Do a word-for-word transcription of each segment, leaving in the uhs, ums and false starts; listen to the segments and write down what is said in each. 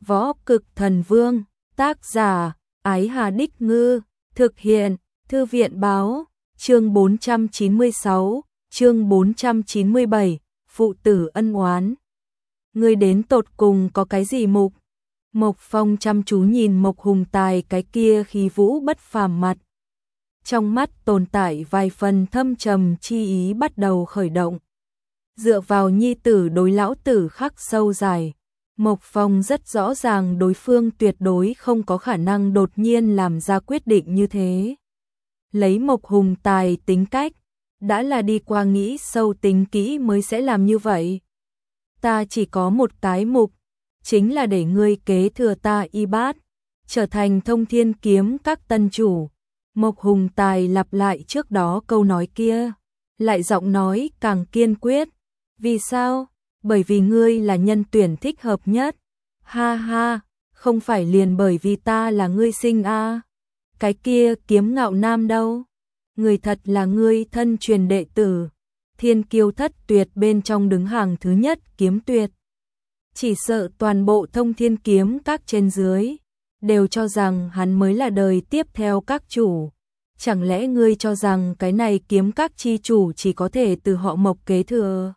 Võ Cực Thần Vương, tác giả, Ái Hà Đích Ngư, thực hiện, Thư viện Báo, chương bốn trăm chín mươi sáu, chương bốn trăm chín mươi bảy, phụ tử ân oán. Ngươi đến tột cùng có cái gì Mục? Mộc Phong chăm chú nhìn Mộc Hùng Tài cái kia khí vũ bất phàm mặt. Trong mắt tồn tại vài phần thâm trầm chi ý bắt đầu khởi động. Dựa vào nhi tử đối lão tử khắc sâu dài, Mộc Phong rất rõ ràng đối phương tuyệt đối không có khả năng đột nhiên làm ra quyết định như thế. Lấy Mộc Hùng Tài tính cách, đã là đi qua nghĩ sâu tính kỹ mới sẽ làm như vậy. Ta chỉ có một cái mục, chính là để ngươi kế thừa ta y bát, trở thành Thông Thiên Kiếm các tân chủ. Mộc Hùng Tài lặp lại trước đó câu nói kia, lại giọng nói càng kiên quyết. Vì sao? Bởi vì ngươi là nhân tuyển thích hợp nhất. Ha ha, không phải liền bởi vì ta là ngươi sinh a? À. Cái kia Kiếm Ngạo Nam đâu? Người thật là ngươi thân truyền đệ tử, thiên kiêu thất tuyệt bên trong đứng hàng thứ nhất kiếm tuyệt. Chỉ sợ toàn bộ Thông Thiên Kiếm các trên dưới đều cho rằng hắn mới là đời tiếp theo các chủ. Chẳng lẽ ngươi cho rằng cái này kiếm các chi chủ chỉ có thể từ họ Mộc kế thừa?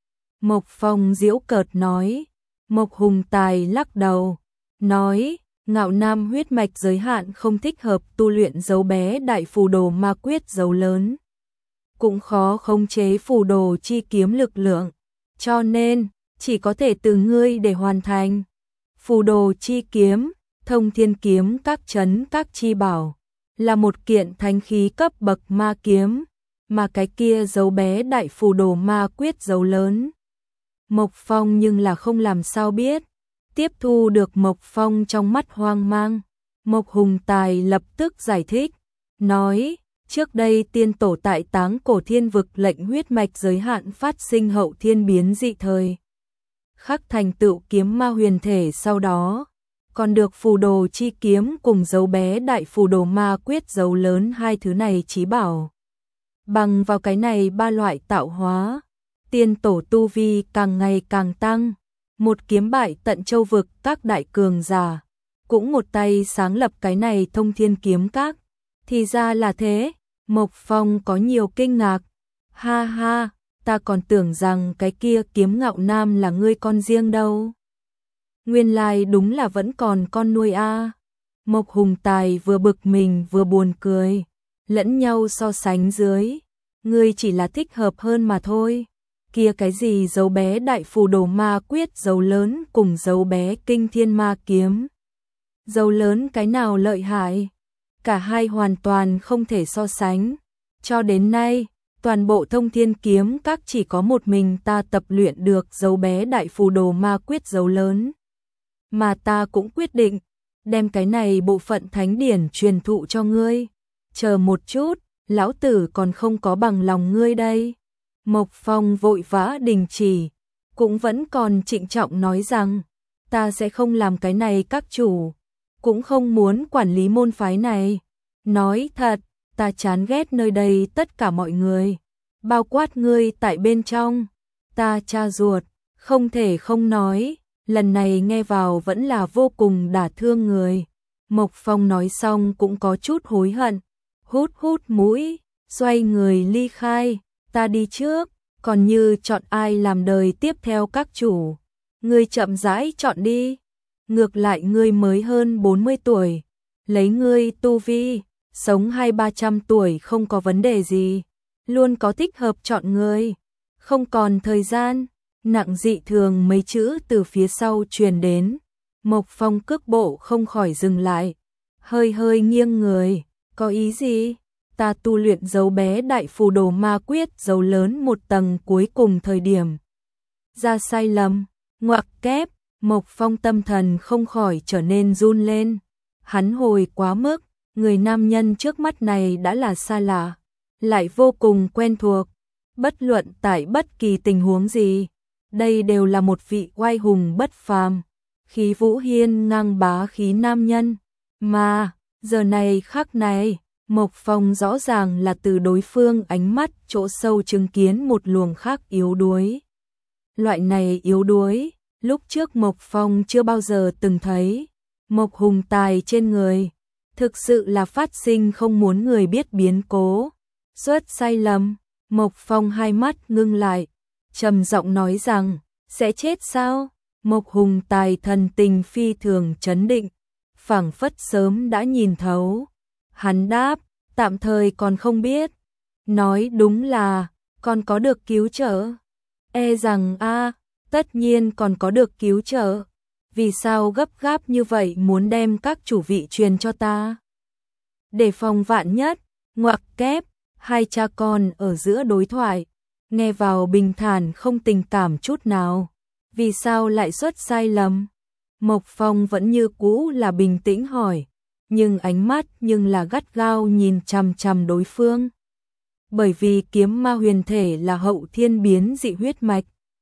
Mộc Phong giễu cợt nói. Mộc Hùng Tài lắc đầu, nói, Ngạo Nam huyết mạch giới hạn không thích hợp tu luyện dấu bé đại phù đồ ma quyết dấu lớn. Cũng khó khống chế phù đồ chi kiếm lực lượng, cho nên chỉ có thể từ ngươi để hoàn thành. Phù đồ chi kiếm, Thông Thiên Kiếm các chấn các chi bảo, là một kiện thánh khí cấp bậc ma kiếm, mà cái kia dấu bé đại phù đồ ma quyết dấu lớn. Mộc Phong nhưng là không làm sao biết. Tiếp thu được Mộc Phong trong mắt hoang mang, Mộc Hùng Tài lập tức giải thích, nói, trước đây tiên tổ tại Táng Cổ Thiên vực lệnh huyết mạch giới hạn phát sinh hậu thiên biến dị thời. Khắc thành tựu kiếm ma huyền thể sau đó, còn được phù đồ chi kiếm cùng dấu bé đại phù đồ ma quyết dấu lớn hai thứ này chí bảo. Bằng vào cái này ba loại tạo hóa, tiên tổ tu vi càng ngày càng tăng, một kiếm bại tận châu vực các đại cường giả, cũng một tay sáng lập cái này Thông Thiên Kiếm các. Thì ra là thế, Mộc Phong có nhiều kinh ngạc. Ha ha, ta còn tưởng rằng cái kia Kiếm Ngạo Nam là ngươi con riêng đâu. Nguyên lai đúng là vẫn còn con nuôi a. À. Mộc Hùng Tài vừa bực mình vừa buồn cười, lẫn nhau so sánh dưới, ngươi chỉ là thích hợp hơn mà thôi. Kia cái gì dấu bé đại phù đồ ma quyết dấu lớn cùng dấu bé kinh thiên ma kiếm. Dấu lớn cái nào lợi hại? Cả hai hoàn toàn không thể so sánh. Cho đến nay, toàn bộ Thông Thiên Kiếm các chỉ có một mình ta tập luyện được dấu bé đại phù đồ ma quyết dấu lớn. Mà ta cũng quyết định, đem cái này bộ phận thánh điển truyền thụ cho ngươi. Chờ một chút, lão tử còn không có bằng lòng ngươi đây. Mộc Phong vội vã đình chỉ, cũng vẫn còn trịnh trọng nói rằng, ta sẽ không làm cái này các chủ, cũng không muốn quản lý môn phái này. Nói thật, ta chán ghét nơi đây tất cả mọi người, bao quát ngươi tại bên trong. Ta cha ruột, không thể không nói, lần này nghe vào vẫn là vô cùng đả thương người. Mộc Phong nói xong cũng có chút hối hận, hút hút mũi, xoay người ly khai. Ta đi trước, còn như chọn ai làm đời tiếp theo các chủ, ngươi chậm rãi chọn đi. Ngược lại ngươi mới hơn bốn mươi tuổi, lấy ngươi tu vi, sống hai ba trăm tuổi không có vấn đề gì, luôn có thích hợp chọn ngươi. Không còn thời gian, nặng dị thường mấy chữ từ phía sau truyền đến. Mộc Phong cước bộ không khỏi dừng lại, hơi hơi nghiêng người, có ý gì? Ta tu luyện dấu bé đại phù đồ ma quyết dấu lớn một tầng cuối cùng thời điểm ra sai lầm, ngoặc kép. Mộc Phong tâm thần không khỏi trở nên run lên. Hắn hồi quá mức, người nam nhân trước mắt này đã là xa lạ, lại vô cùng quen thuộc. Bất luận tại bất kỳ tình huống gì, đây đều là một vị oai hùng bất phàm, khí vũ hiên ngang bá khí nam nhân. Mà, giờ này khắc này, Mộc Phong rõ ràng là từ đối phương ánh mắt chỗ sâu chứng kiến một luồng khác yếu đuối. Loại này yếu đuối, Lúc trước Mộc Phong chưa bao giờ từng thấy. Mộc Hùng Tài trên người, thực sự là phát sinh không muốn người biết biến cố. Suất sai lầm, Mộc Phong hai mắt ngưng lại, trầm giọng nói rằng, sẽ chết sao? Mộc Hùng Tài thần tình phi thường chấn định, phảng phất sớm đã nhìn thấu. Hắn đáp, tạm thời còn không biết. Nói đúng là, còn có được cứu trợ. E rằng a, tất nhiên còn có được cứu trợ. Vì sao gấp gáp như vậy muốn đem các chủ vị truyền cho ta? Để phòng vạn nhất, ngoặc kép, hai cha con ở giữa đối thoại, nghe vào bình thản không tình cảm chút nào. Vì sao lại xuất sai lầm? Mộc Phong vẫn như cũ là bình tĩnh hỏi, nhưng ánh mắt nhưng là gắt gao nhìn chằm chằm đối phương. Bởi vì kiếm ma huyền thể là hậu thiên biến dị huyết mạch.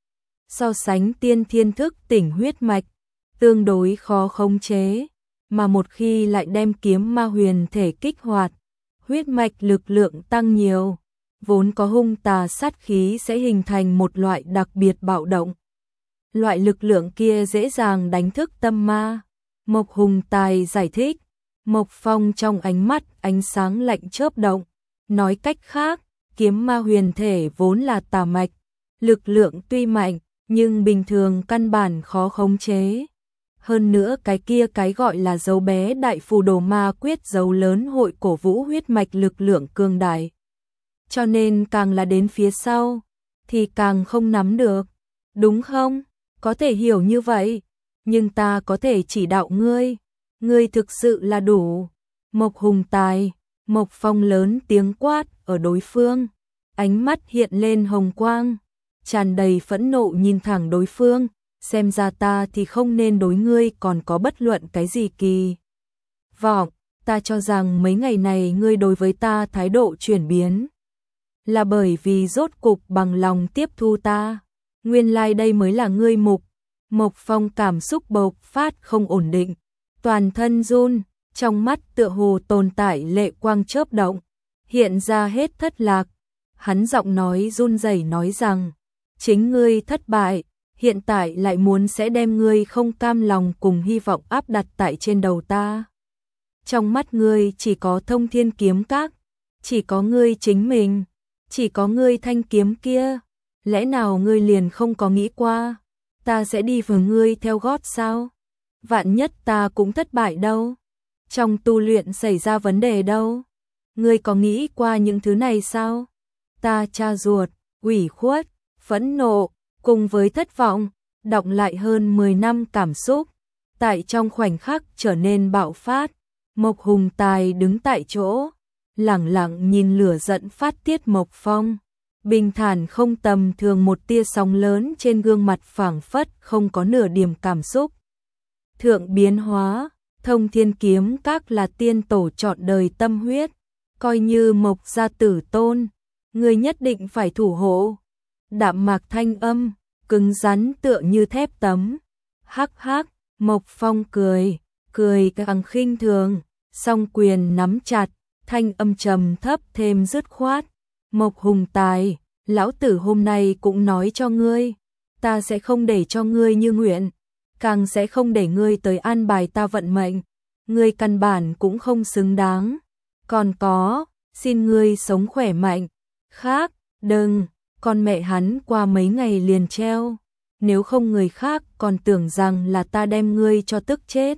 So sánh tiên thiên thức tỉnh huyết mạch, tương đối khó khống chế, mà một khi lại đem kiếm ma huyền thể kích hoạt, huyết mạch lực lượng tăng nhiều, vốn có hung tà sát khí sẽ hình thành một loại đặc biệt bạo động. Loại lực lượng kia dễ dàng đánh thức tâm ma. Mộc Hùng Tài giải thích. Mộc Phong trong ánh mắt ánh sáng lạnh chớp động. Nói cách khác, kiếm ma huyền thể vốn là tà mạch. Lực lượng tuy mạnh, nhưng bình thường căn bản khó khống chế. Hơn nữa cái kia cái gọi là dấu bé đại phù đồ ma quyết dấu lớn hội cổ vũ huyết mạch lực lượng cường đại. Cho nên càng là đến phía sau, thì càng không nắm được. Đúng không? Có thể hiểu như vậy, nhưng ta có thể chỉ đạo ngươi. Ngươi thực sự là đủ. Mộc Hùng Tài, Mộc Phong lớn tiếng quát ở đối phương. Ánh mắt hiện lên hồng quang, tràn đầy phẫn nộ nhìn thẳng đối phương. Xem ra ta thì không nên đối ngươi còn có bất luận cái gì kỳ vọng. Ta cho rằng mấy ngày này ngươi đối với ta thái độ chuyển biến là bởi vì rốt cục bằng lòng tiếp thu ta. Nguyên lai like đây mới là ngươi mục. Mộc Phong cảm xúc bộc phát không ổn định, toàn thân run, trong mắt tựa hồ tồn tại lệ quang chớp động, hiện ra hết thất lạc. Hắn giọng nói run rẩy nói rằng, chính ngươi thất bại, hiện tại lại muốn sẽ đem ngươi không cam lòng cùng hy vọng áp đặt tại trên đầu ta. Trong mắt ngươi chỉ có Thông Thiên Kiếm Các, chỉ có ngươi chính mình, chỉ có ngươi thanh kiếm kia. Lẽ nào ngươi liền không có nghĩ qua, ta sẽ đi với ngươi theo gót sao? Vạn nhất ta cũng thất bại đâu? Trong tu luyện xảy ra vấn đề đâu? Ngươi có nghĩ qua những thứ này sao? Ta cha ruột, ủy khuất, phẫn nộ, cùng với thất vọng, đọng lại hơn mười năm cảm xúc, tại trong khoảnh khắc trở nên bạo phát. Mộc Hùng Tài đứng tại chỗ, lẳng lặng nhìn lửa giận phát tiết Mộc Phong. Bình thản không tầm thường, một tia sóng lớn trên gương mặt phảng phất không có nửa điểm cảm xúc. Thượng biến hóa, Thông Thiên Kiếm Các là tiên tổ trọn đời tâm huyết, coi như Mộc gia tử tôn, người nhất định phải thủ hộ. Đạm mạc thanh âm, cứng rắn tựa như thép tấm. Hắc hắc, Mộc Phong cười, cười càng khinh thường, song quyền nắm chặt, thanh âm trầm thấp thêm dứt khoát. Mộc Hùng Tài, lão tử hôm nay cũng nói cho ngươi, ta sẽ không để cho ngươi như nguyện, càng sẽ không để ngươi tới an bài ta vận mệnh, ngươi căn bản cũng không xứng đáng. Còn có, xin ngươi sống khỏe mạnh. Khác, đừng, con mẹ hắn qua mấy ngày liền treo, nếu không người khác còn tưởng rằng là ta đem ngươi cho tức chết.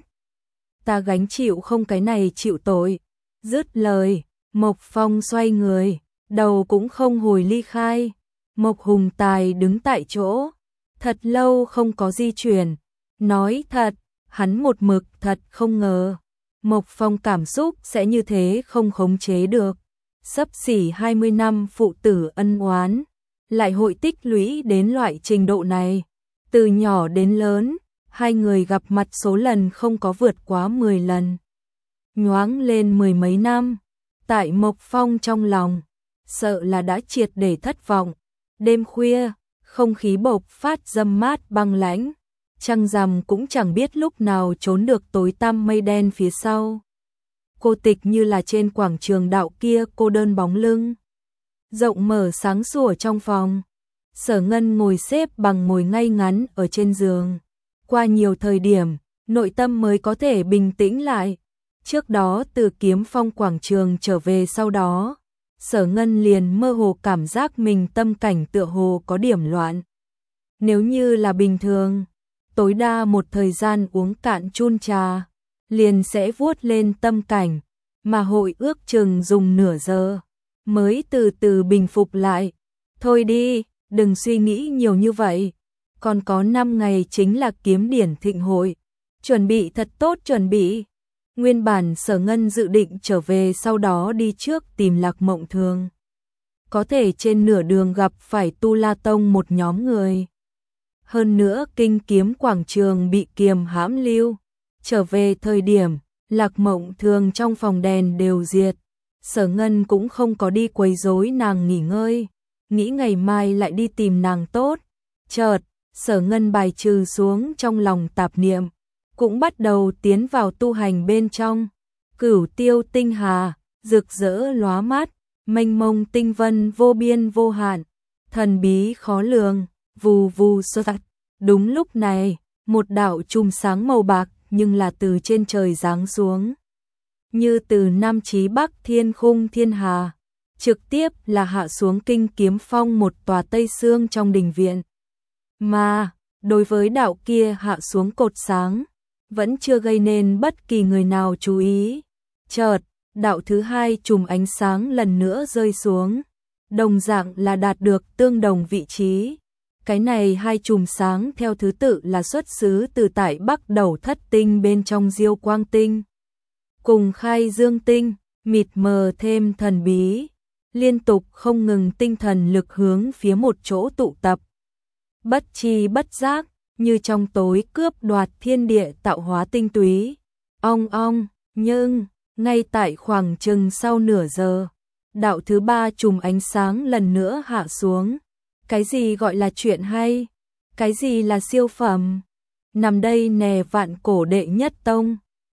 Ta gánh chịu không cái này chịu tội. Dứt lời, Mộc Phong xoay người, đầu cũng không hồi ly khai. Mộc Hùng Tài đứng tại chỗ, thật lâu không có di chuyển. Nói thật, hắn một mực thật không ngờ Mộc Phong cảm xúc sẽ như thế không khống chế được. Xấp xỉ hai mươi năm phụ tử ân oán, lại hội tích lũy đến loại trình độ này. Từ nhỏ đến lớn, hai người gặp mặt số lần không có vượt quá mười lần. Nhoáng lên mười mấy năm, tại Mộc Phong trong lòng, sợ là đã triệt để thất vọng. Đêm khuya, không khí bộc phát râm mát băng lãnh, trăng rằm cũng chẳng biết lúc nào trốn được tối tăm mây đen phía sau. Cô Tịch như là trên quảng trường đạo kia cô đơn bóng lưng, rộng mở sáng sủa trong phòng. Sở Ngân ngồi xếp bằng ngồi ngay ngắn ở trên giường, qua nhiều thời điểm, nội tâm mới có thể bình tĩnh lại. Trước đó từ Kiếm Phong quảng trường trở về sau đó, Sở Ngân liền mơ hồ cảm giác mình tâm cảnh tựa hồ có điểm loạn. Nếu như là bình thường, tối đa một thời gian uống cạn chun trà, liền sẽ vuốt lên tâm cảnh, mà hội ước chừng dùng nửa giờ, mới từ từ bình phục lại. Thôi đi, đừng suy nghĩ nhiều như vậy, còn có năm ngày chính là kiếm điển thịnh hội, chuẩn bị thật tốt chuẩn bị. Nguyên bản Sở Ngân dự định trở về sau đó đi trước tìm Lạc Mộng Thường. Có thể trên nửa đường gặp phải Tu La Tông một nhóm người. Hơn nữa kinh kiếm quảng trường bị kiềm hãm lưu. Trở về thời điểm, Lạc Mộng Thường trong phòng đèn đều diệt. Sở Ngân cũng không có đi quấy rối nàng nghỉ ngơi. Nghĩ ngày mai lại đi tìm nàng tốt. Chợt, Sở Ngân bài trừ xuống trong lòng tạp niệm. Cũng bắt đầu tiến vào tu hành bên trong. Cửu tiêu tinh hà, rực rỡ lóa mắt, mênh mông tinh vân vô biên vô hạn, thần bí khó lường, vù vù xuất sắc. Đúng lúc này, một đạo chùm sáng màu bạc nhưng là từ trên trời giáng xuống. Như từ Nam chí Bắc thiên khung thiên hà, trực tiếp là hạ xuống kinh kiếm phong một tòa Tây Sương trong đình viện. Mà, đối với đạo kia hạ xuống cột sáng, vẫn chưa gây nên bất kỳ người nào chú ý. Chợt, đạo thứ hai chùm ánh sáng lần nữa rơi xuống, đồng dạng là đạt được tương đồng vị trí. Cái này hai chùm sáng theo thứ tự là xuất xứ từ tại Bắc Đầu Thất Tinh bên trong Diêu Quang Tinh, cùng Khai Dương Tinh, mịt mờ thêm thần bí, liên tục không ngừng tinh thần lực hướng phía một chỗ tụ tập. Bất chi bất giác, như trong tối cướp đoạt thiên địa tạo hóa tinh túy. Ong ong, nhưng, ngay tại khoảng chừng sau nửa giờ, đạo thứ ba chùm ánh sáng lần nữa hạ xuống. Cái gì gọi là chuyện hay? Cái gì là siêu phẩm? Nằm đây nè vạn cổ đệ nhất tông.